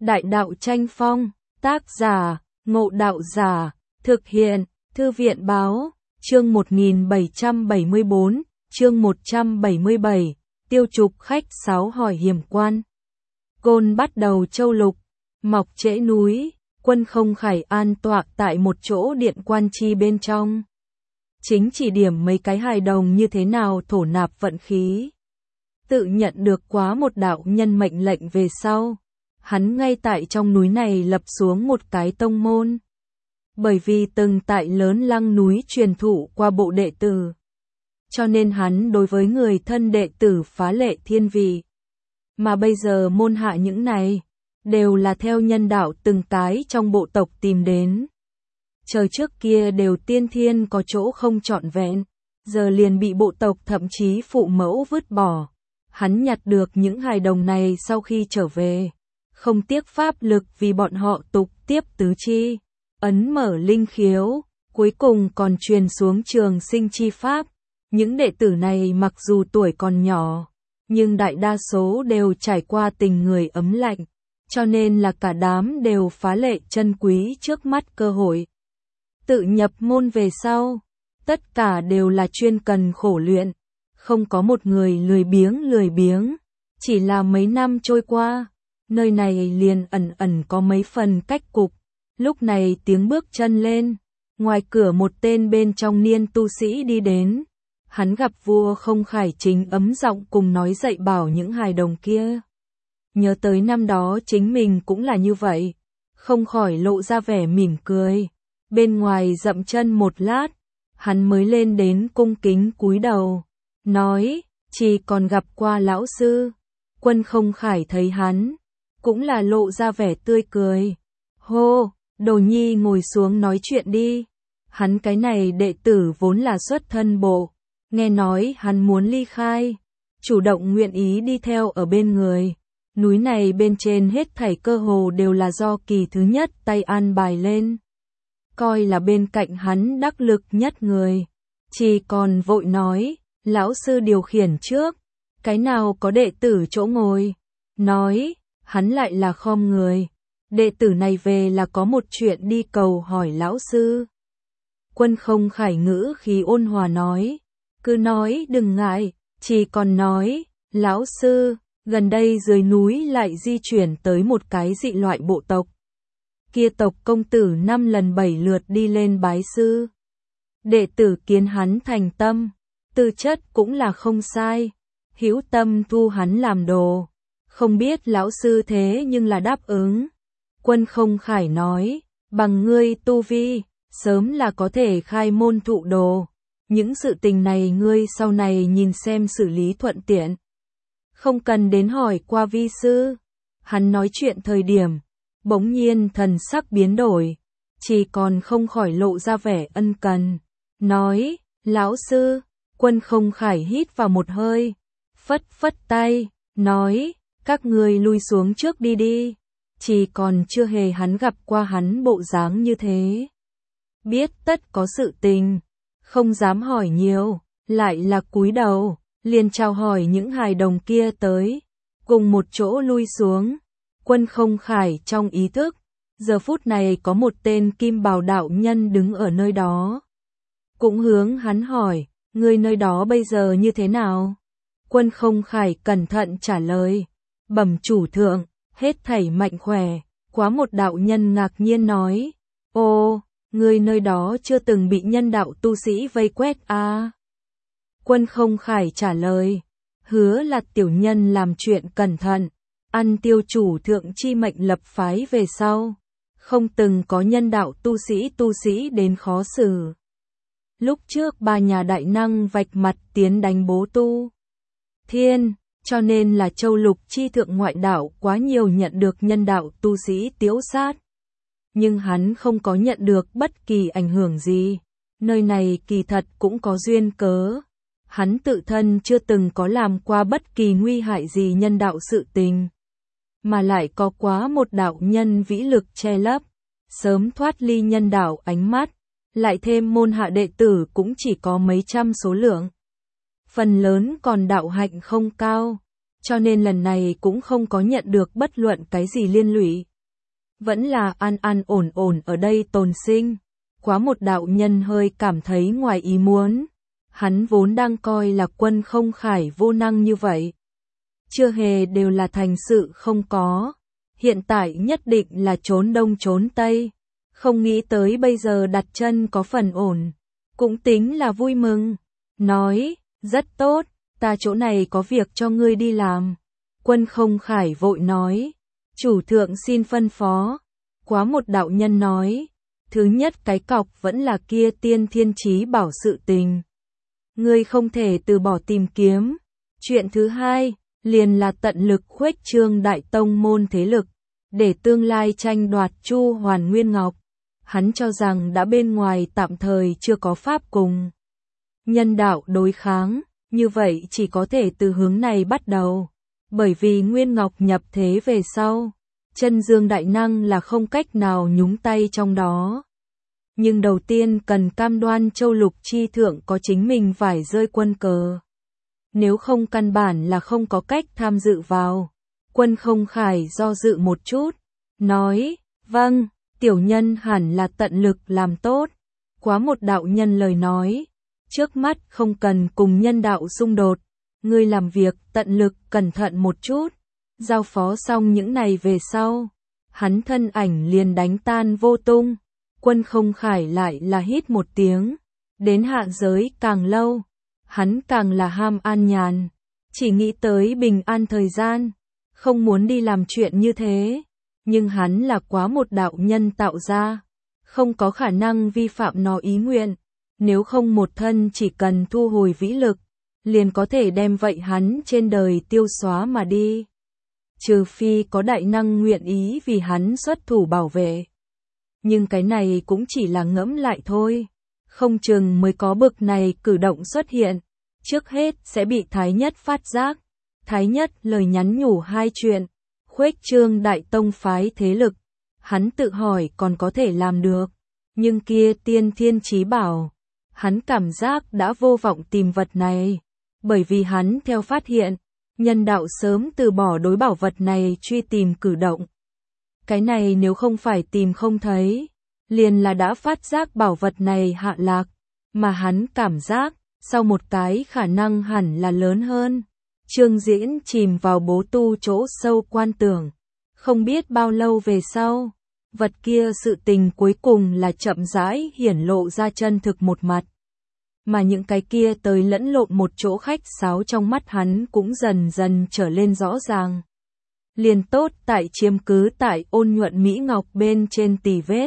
Đại đạo tranh phong, tác giả, Ngộ Đạo Giả, thực hiện, Thư viện báo, chương 1774, chương 177, tiêu trục khách sáo hỏi hiểm quan. Côn bắt đầu châu lục, mọc trễ núi, Quân Không Khải an tọa tại một chỗ điện quan chi bên trong. Chính chỉ điểm mấy cái hài đồng như thế nào thổ nạp vận khí. Tự nhận được quá một đạo nhân mệnh lệnh về sau. Hắn ngay tại trong núi này lập xuống một cái tông môn. Bởi vì từng tại Lớn Lăng núi truyền thụ qua bộ đệ tử. Cho nên hắn đối với người thân đệ tử phá lệ thiên vị. Mà bây giờ môn hạ những này, đều là theo nhân đạo từng cái trong bộ tộc tìm đến. Trời trước kia đều tiên thiên có chỗ không trọn vẹn, giờ liền bị bộ tộc thậm chí phụ mẫu vứt bỏ. Hắn nhặt được những hài đồng này sau khi trở về. Không tiếc pháp lực vì bọn họ tục tiếp tứ chi, ấn mở linh khiếu, cuối cùng còn truyền xuống trường sinh chi pháp. Những đệ tử này mặc dù tuổi còn nhỏ, nhưng đại đa số đều trải qua tình người ấm lạnh, cho nên là cả đám đều phá lệ chân quý trước mắt cơ hội. Tự nhập môn về sau, tất cả đều là chuyên cần khổ luyện, không có một người lười biếng, chỉ là mấy năm trôi qua. Nơi này liền ẩn có mấy phần cách cục. Lúc này tiếng bước chân lên, ngoài cửa một tên bên trong niên tu sĩ đi đến. Hắn gặp vua Không Khải chính ấm giọng cùng nói dạy bảo những hài đồng kia. Nhớ tới năm đó chính mình cũng là như vậy, không khỏi lộ ra vẻ mỉm cười. Bên ngoài dậm chân một lát, hắn mới lên đến cung kính cúi đầu, nói, chỉ còn gặp qua lão sư. Quân Không Khải thấy hắn, cũng là lộ ra vẻ tươi cười. Hô, Đồ Nhi ngồi xuống nói chuyện đi. Hắn cái này đệ tử vốn là xuất thân bộ, nghe nói hắn muốn ly khai, chủ động nguyện ý đi theo ở bên người. Núi này bên trên hết thảy cơ hồ đều là do kỳ thứ nhất tay an bài lên. Coi là bên cạnh hắn đắc lực nhất người. Chỉ còn vội nói, lão sư điều khiển trước, cái nào có đệ tử chỗ ngồi. Nói, hắn lại là khom người. Đệ tử này về là có một chuyện đi cầu hỏi lão sư. Quân Không Khải ngữ khí ôn hòa nói, cứ nói đừng ngại, chỉ còn nói, lão sư, gần đây dưới núi lại di chuyển tới một cái dị loại bộ tộc. Kia tộc công tử 5 lần 7 lượt đi lên bái sư. Đệ tử kiến hắn thành tâm, tư chất cũng là không sai, hữu tâm thu hắn làm đồ. Không biết lão sư thế nhưng là đáp ứng. Quân Không Khải nói, bằng ngươi tu vi, sớm là có thể khai môn thụ đồ. Những sự tình này ngươi sau này nhìn xem xử lý thuận tiện. Không cần đến hỏi qua vi sư. Hắn nói chuyện thời điểm, bỗng nhiên thần sắc biến đổi, chỉ còn không khỏi lộ ra vẻ ân cần. Nói, lão sư. Quân Không Khải hít vào một hơi, phất phất tay, nói, các ngươi lui xuống trước đi đi. Chỉ còn chưa hề hắn gặp qua hắn bộ dáng như thế. Biết tất có sự tình, không dám hỏi nhiều, lại là cúi đầu, liền chào hỏi những hài đồng kia tới, cùng một chỗ lui xuống. Quân Không Khải trong ý thức, giờ phút này có một tên kim bào đạo nhân đứng ở nơi đó. Cũng hướng hắn hỏi, người nơi đó bây giờ như thế nào? Quân Không Khải cẩn thận trả lời, bẩm chủ thượng, hết thảy mạnh khỏe. Quá một đạo nhân ngạc nhiên nói, ô, người nơi đó chưa từng bị nhân đạo tu sĩ vây quét à? Quân Không Khải trả lời, hứa là tiểu nhân làm chuyện cẩn thận, ăn tiêu chủ thượng chi mệnh lập phái về sau, không từng có nhân đạo tu sĩ đến khó xử. Lúc trước ba nhà đại năng vạch mặt tiến đánh bố tu thiên, cho nên là châu lục chi thượng ngoại đạo quá nhiều nhận được nhân đạo tu sĩ tiếu sát. Nhưng hắn không có nhận được bất kỳ ảnh hưởng gì. Nơi này kỳ thật cũng có duyên cớ. Hắn tự thân chưa từng có làm qua bất kỳ nguy hại gì nhân đạo sự tình. Mà lại có quá một đạo nhân vĩ lực che lấp. Sớm thoát ly nhân đạo ánh mắt. Lại thêm môn hạ đệ tử cũng chỉ có mấy trăm số lượng. Phần lớn còn đạo hạnh không cao, cho nên lần này cũng không có nhận được bất luận cái gì liên lụy. vẫn là an an ổn ổn ở đây tồn sinh. Quá một đạo nhân hơi cảm thấy ngoài ý muốn. Hắn vốn đang coi là Quân Không Khải vô năng như vậy. Chưa hề đều là thành sự không có. Hiện tại nhất định là trốn đông trốn tây. Không nghĩ tới bây giờ đặt chân có phần ổn. Cũng tính là vui mừng. Nói, rất tốt, ta chỗ này có việc cho ngươi đi làm. Quân Không Khải vội nói, chủ thượng xin phân phó. Quá một đạo nhân nói, thứ nhất cái cọc vẫn là kia Tiên Thiên Chí Bảo sự tình. Ngươi không thể từ bỏ tìm kiếm. Chuyện thứ hai, liền là tận lực khuếch trương đại tông môn thế lực, để tương lai tranh đoạt Chu Hoàn Nguyên Ngọc. Hắn cho rằng đã bên ngoài tạm thời chưa có pháp cùng nhân đạo đối kháng, như vậy chỉ có thể từ hướng này bắt đầu. Bởi vì Nguyên Ngọc nhập thế về sau, chân dương đại năng là không cách nào nhúng tay trong đó. Nhưng đầu tiên cần cam đoan châu lục chi thượng có chính mình phải rơi quân cờ. Nếu không căn bản là không có cách tham dự vào. Quân Không Khải do dự một chút, nói, vâng, tiểu nhân hẳn là tận lực làm tốt. Quá một đạo nhân lời nói, trước mắt không cần cùng nhân đạo xung đột, ngươi làm việc tận lực cẩn thận một chút. Giao phó xong những này về sau, hắn thân ảnh liền đánh tan vô tung. Quân Không Khải lại là hít một tiếng, đến hạ giới càng lâu, hắn càng là ham an nhàn, chỉ nghĩ tới bình an thời gian, không muốn đi làm chuyện như thế. Nhưng hắn là quá một đạo nhân tạo ra, không có khả năng vi phạm nó ý nguyện, nếu không một thân chỉ cần thu hồi vĩ lực, liền có thể đem vậy hắn trên đời tiêu xóa mà đi. Trừ phi có đại năng nguyện ý vì hắn xuất thủ bảo vệ. Nhưng cái này cũng chỉ là ngẫm lại thôi, không chừng mới có bực này cử động xuất hiện, trước hết sẽ bị Thái Nhất phát giác. Thái Nhất lời nhắn nhủ hai chuyện, khuếch trương đại tông phái thế lực, hắn tự hỏi còn có thể làm được, nhưng kia Tiên Thiên Chí Bảo, hắn cảm giác đã vô vọng tìm vật này, bởi vì hắn theo phát hiện, nhân đạo sớm từ bỏ đối bảo vật này truy tìm cử động. Cái này nếu không phải tìm không thấy, liền là đã phát giác bảo vật này hạ lạc, mà hắn cảm giác, sau một cái khả năng hẳn là lớn hơn. Trương Diễn chìm vào bố tu chỗ sâu quan tưởng, không biết bao lâu về sau, vật kia sự tình cuối cùng là chậm rãi hiển lộ ra chân thực một mặt. Mà những cái kia tới lẫn lộn một chỗ khách sáo trong mắt hắn cũng dần dần trở lên rõ ràng. Liền tốt tại chiếm cứ tại ôn nhuận Mỹ Ngọc bên trên tì vết,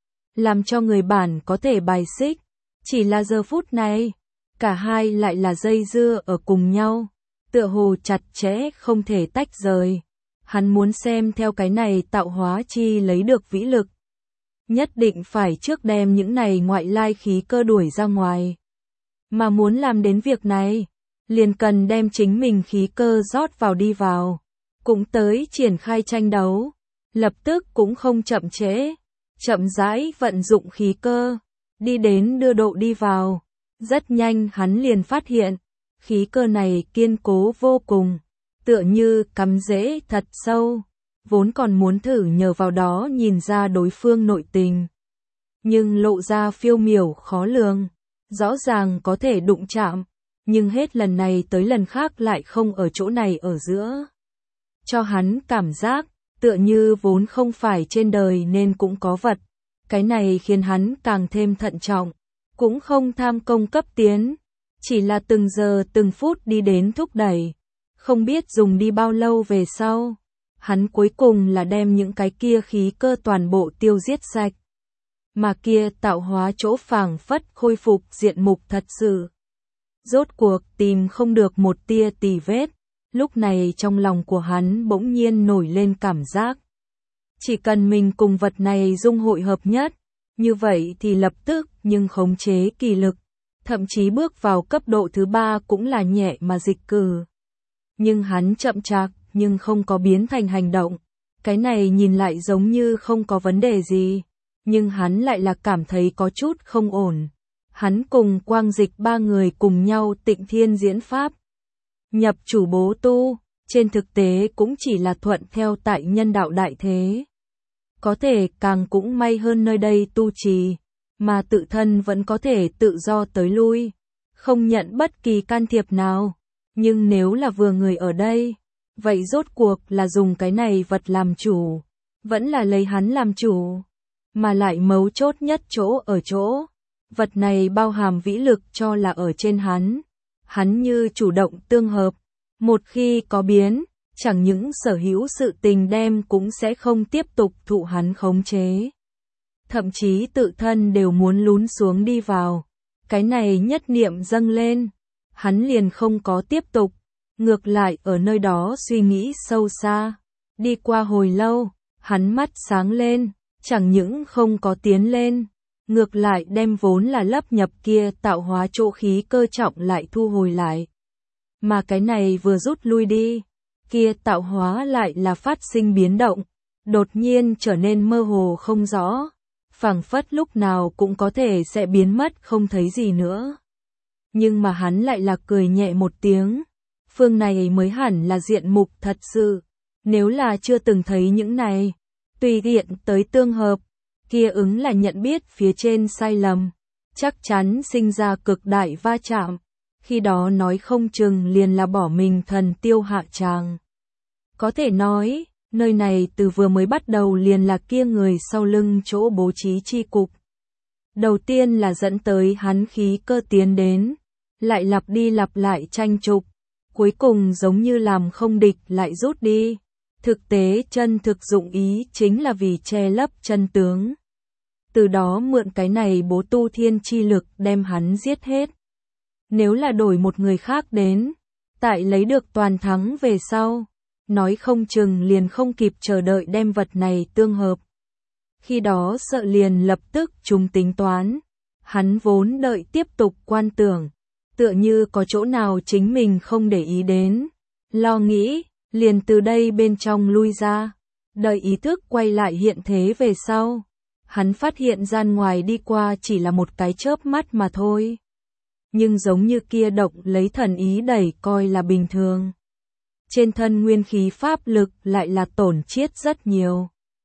làm cho người bản có thể bài xích. Chỉ là giờ phút này, cả hai lại là dây dưa ở cùng nhau, tựa hồ chặt chẽ không thể tách rời. Hắn muốn xem theo cái này tạo hóa chi lấy được vĩ lực. Nhất định phải trước đem những này ngoại lai khí cơ đuổi ra ngoài. Mà muốn làm đến việc này, liền cần đem chính mình khí cơ rót vào đi vào. Cũng tới triển khai tranh đấu, lập tức cũng không chậm trễ, chậm rãi vận dụng khí cơ, đi đến đưa độ đi vào. Rất nhanh hắn liền phát hiện, khí cơ này kiên cố vô cùng, tựa như cắm rễ thật sâu, vốn còn muốn thử nhờ vào đó nhìn ra đối phương nội tình. Nhưng lộ ra phiêu miểu khó lường, rõ ràng có thể đụng chạm, nhưng hết lần này tới lần khác lại không ở chỗ này ở giữa. Cho hắn cảm giác, tựa như vốn không phải trên đời nên cũng có vật. Cái này khiến hắn càng thêm thận trọng, cũng không tham công cấp tiến, chỉ là từng giờ từng phút đi đến thúc đẩy. Không biết dùng đi bao lâu về sau, hắn cuối cùng là đem những cái kia khí cơ toàn bộ tiêu giết sạch. Mà kia tạo hóa chỗ phảng phất khôi phục diện mục thật sự. Rốt cuộc tìm không được một tia tì vết. Lúc này trong lòng của hắn bỗng nhiên nổi lên cảm giác. Chỉ cần mình cùng vật này dung hội hợp nhất, như vậy thì lập tức nhưng khống chế kỳ lực, thậm chí bước vào cấp độ thứ 3 cũng là nhẹ mà dịch cử. Nhưng hắn chậm chạp nhưng không có biến thành hành động. Cái này nhìn lại giống như không có vấn đề gì, nhưng hắn lại là cảm thấy có chút không ổn. Hắn cùng Quang Dịch ba người cùng nhau tịnh thiên diễn pháp. Nhập chủ bố tu, trên thực tế cũng chỉ là thuận theo tại nhân đạo đại thế. Có thể càng cũng may hơn nơi đây tu trì, mà tự thân vẫn có thể tự do tới lui, không nhận bất kỳ can thiệp nào. Nhưng nếu là vừa người ở đây, vậy rốt cuộc là dùng cái này vật làm chủ, vẫn là lấy hắn làm chủ, mà lại mấu chốt nhất chỗ ở chỗ, vật này bao hàm vĩ lực cho là ở trên hắn như chủ động tương hợp, một khi có biến, chẳng những sở hữu sự tình đem cũng sẽ không tiếp tục thụ hắn khống chế. Thậm chí tự thân đều muốn lún xuống đi vào, cái này nhất niệm dâng lên, hắn liền không có tiếp tục, ngược lại ở nơi đó suy nghĩ sâu xa. Đi qua hồi lâu, hắn mắt sáng lên, chẳng những không có tiến lên, ngược lại đem vốn là lấp nhập kia tạo hóa chỗ khí cơ trọng lại thu hồi lại. Mà cái này vừa rút lui đi, kia tạo hóa lại là phát sinh biến động, đột nhiên trở nên mơ hồ không rõ, phảng phất lúc nào cũng có thể sẽ biến mất không thấy gì nữa. Nhưng mà hắn lại là cười nhẹ một tiếng, phương này mới hẳn là diện mục thật sự, nếu là chưa từng thấy những này, tùy tiện tới tương hợp, kia ứng là nhận biết phía trên sai lầm, chắc chắn sinh ra cực đại va chạm, khi đó nói không chừng liền là bỏ mình thần tiêu hạ tràng. Có thể nói, nơi này từ vừa mới bắt đầu liền là kia người sau lưng chỗ bố trí chi cục. Đầu tiên là dẫn tới hắn khí cơ tiến đến, lại lặp đi lặp lại tranh trục, cuối cùng giống như làm không địch lại rút đi. Thực tế chân thực dụng ý chính là vì che lấp chân tướng. Từ đó mượn cái này bố tu thiên chi lực đem hắn giết hết. Nếu là đổi một người khác đến, tại lấy được toàn thắng về sau, nói không chừng liền không kịp chờ đợi đem vật này tương hợp. Khi đó sợ liền lập tức chúng tính toán, hắn vốn đợi tiếp tục quan tưởng, tựa như có chỗ nào chính mình không để ý đến, lo nghĩ, liền từ đây bên trong lui ra, đợi ý thức quay lại hiện thế về sau. Hắn phát hiện gian ngoài đi qua chỉ là một cái chớp mắt mà thôi. Nhưng giống như kia động lấy thần ý đẩy coi là bình thường. Trên thân nguyên khí pháp lực lại là tổn chiết rất nhiều.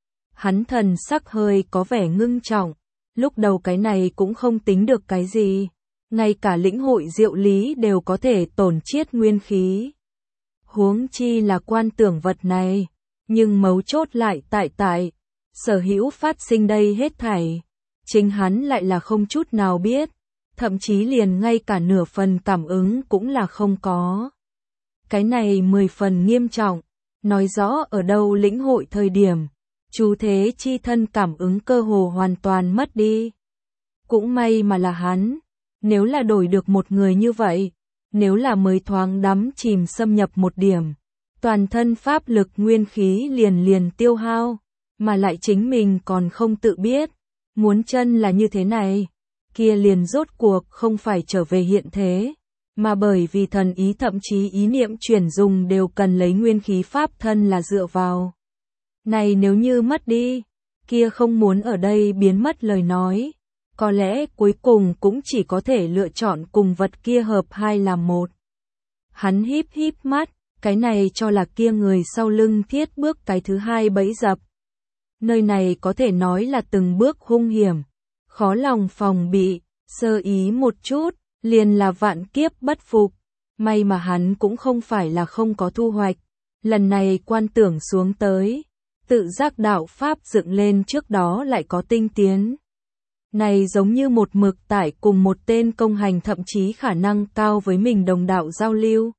Hắn thần sắc hơi có vẻ ngưng trọng, lúc đầu cái này cũng không tính được cái gì, ngay cả lĩnh hội diệu lý đều có thể tổn chiết nguyên khí. Huống chi là quan tưởng vật này, nhưng mấu chốt lại tại sở hữu phát sinh đây hết thảy, chính hắn lại là không chút nào biết, thậm chí liền ngay cả nửa phần cảm ứng cũng là không có. Cái này 10 phần nghiêm trọng, nói rõ ở đâu lĩnh hội thời điểm, chú thế chi thân cảm ứng cơ hồ hoàn toàn mất đi. Cũng may mà là hắn, nếu là đổi được một người như vậy, nếu là mới thoáng đắm chìm xâm nhập một điểm, toàn thân pháp lực nguyên khí liền tiêu hao, mà lại chính mình còn không tự biết, muốn chân là như thế này, kia liền rốt cuộc không phải trở về hiện thế, mà bởi vì thần ý thậm chí ý niệm chuyển dùng đều cần lấy nguyên khí pháp thân là dựa vào. Này nếu như mất đi, kia không muốn ở đây biến mất lời nói, có lẽ cuối cùng cũng chỉ có thể lựa chọn cùng vật kia hợp hai làm một. Hắn híp mắt, cái này cho là kia người sau lưng thiết bước cái thứ hai bẫy dập. Nơi này có thể nói là từng bước hung hiểm, khó lòng phòng bị, sơ ý một chút, liền là vạn kiếp bất phục. May mà hắn cũng không phải là không có thu hoạch, lần này quan tưởng xuống tới, tự giác đạo pháp dựng lên trước đó lại có tinh tiến. Này giống như một mực tại cùng một tên công hành thậm chí khả năng cao với mình đồng đạo giao lưu.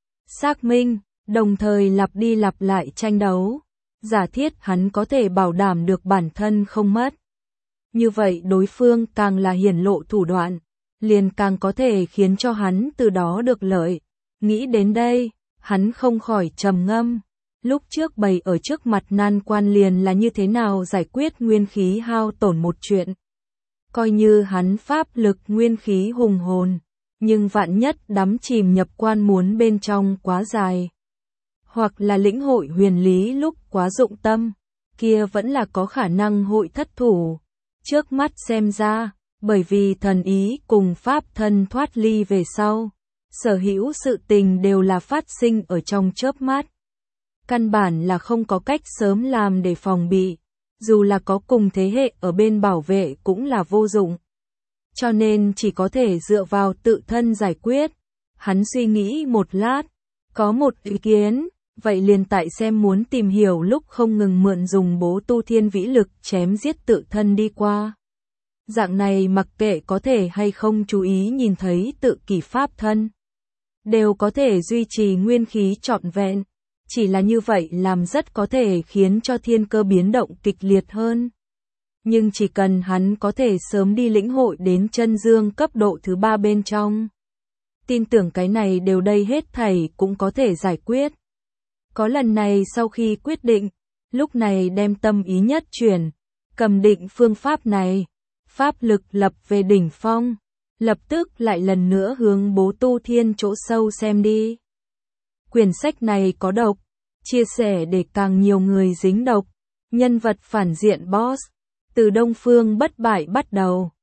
Xác minh, đồng thời lặp đi lặp lại tranh đấu, giả thiết hắn có thể bảo đảm được bản thân không mất. Như vậy đối phương càng là hiển lộ thủ đoạn, liền càng có thể khiến cho hắn từ đó được lợi. Nghĩ đến đây, hắn không khỏi trầm ngâm. Lúc trước bày ở trước mặt nan quan liền là như thế nào giải quyết nguyên khí hao tổn một chuyện. Coi như hắn pháp lực nguyên khí hùng hồn, nhưng vạn nhất đắm chìm nhập quan muốn bên trong quá dài. Hoặc là lĩnh hội huyền lý lúc quá dụng tâm, kia vẫn là có khả năng hội thất thủ. Trước mắt xem ra, bởi vì thần ý cùng pháp thân thoát ly về sau, sở hữu sự tình đều là phát sinh ở trong chớp mắt. Căn bản là không có cách sớm làm để phòng bị, dù là có cùng thế hệ ở bên bảo vệ cũng là vô dụng. Cho nên chỉ có thể dựa vào tự thân giải quyết. Hắn suy nghĩ một lát, có một ý kiến, vậy liền tại xem muốn tìm hiểu lúc không ngừng mượn dùng bố tu thiên vĩ lực chém giết tự thân đi qua. Dạng này mặc kệ có thể hay không chú ý nhìn thấy tự kỷ pháp thân, đều có thể duy trì nguyên khí trọn vẹn. Chỉ là như vậy làm rất có thể khiến cho thiên cơ biến động kịch liệt hơn. Nhưng chỉ cần hắn có thể sớm đi lĩnh hội đến chân dương cấp độ thứ 3 bên trong, tin tưởng cái này đều đây hết thảy cũng có thể giải quyết. Có lần này sau khi quyết định, lúc này đem tâm ý nhất chuyển, cầm định phương pháp này, pháp lực lập về đỉnh phong, lập tức lại lần nữa hướng bố tu thiên chỗ sâu xem đi. Quyển sách này có độc, chia sẻ để càng nhiều người dính độc, nhân vật phản diện boss, từ Đông Phương bất bại bắt đầu.